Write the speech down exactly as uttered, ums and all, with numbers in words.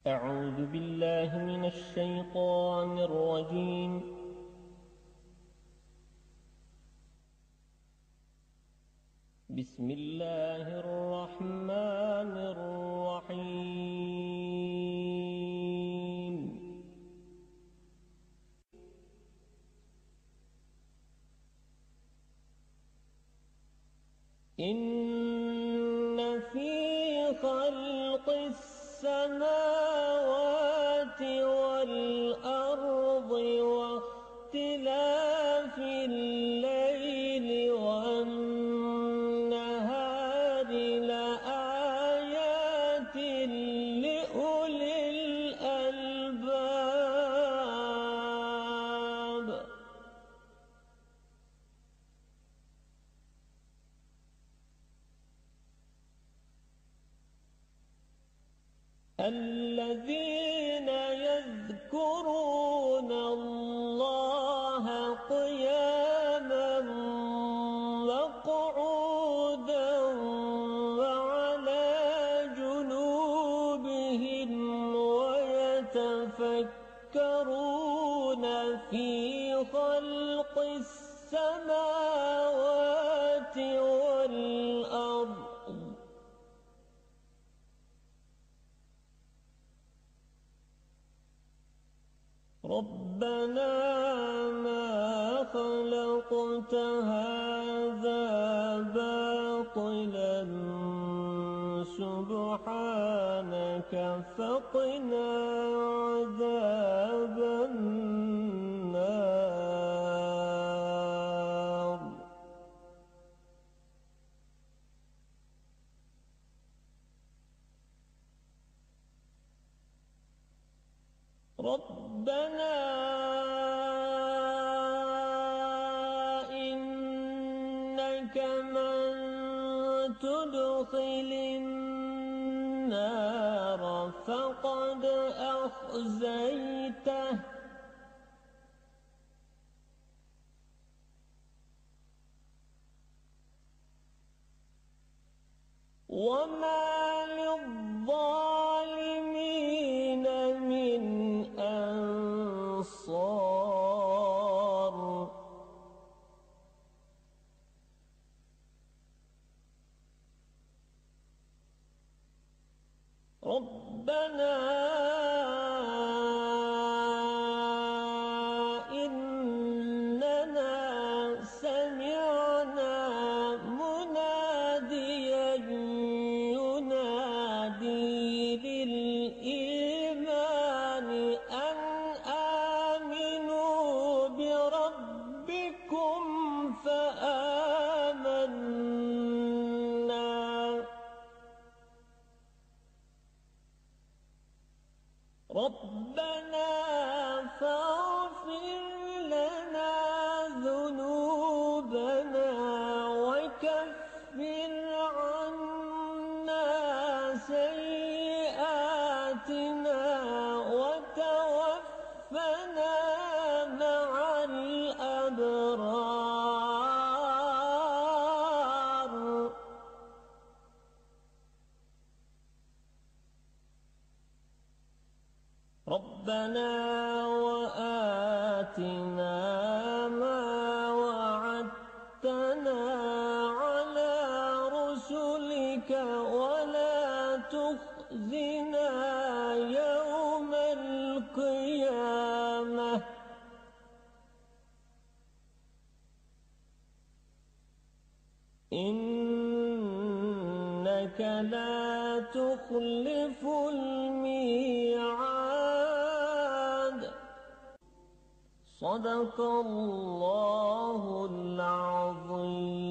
أعوذ بالله من الشيطان الرجيم. بسم الله الرحمن الرحيم. إن في خلق السماوات والأرض واختلاف الليل والنهار لآيات لأولي الألباب. الذين يذكرون الله قياما وقعودا وعلى جنوبهم ويتفكرون في خلق السماوات والأرض ربنا ما خلقت هذا باطلا سبحانك فقنا عذاب النار. ربنا إنك من تدخل النار فقد أخزيته وما للظالمين من أنصار. ربنا إننا سمعنا مناديا ينادي للإيمان أن آمنوا بربكم فآمنا. ربنا فاغفر لنا ذنوبنا وكفر عنا سيئاتنا وتوفنا مع الأبرار. ربنا وآتنا ما وعدتنا على رسلك ولا تخزنا يوم القيامة إنك لا تخلف الميعاد. صدق الله العظيم.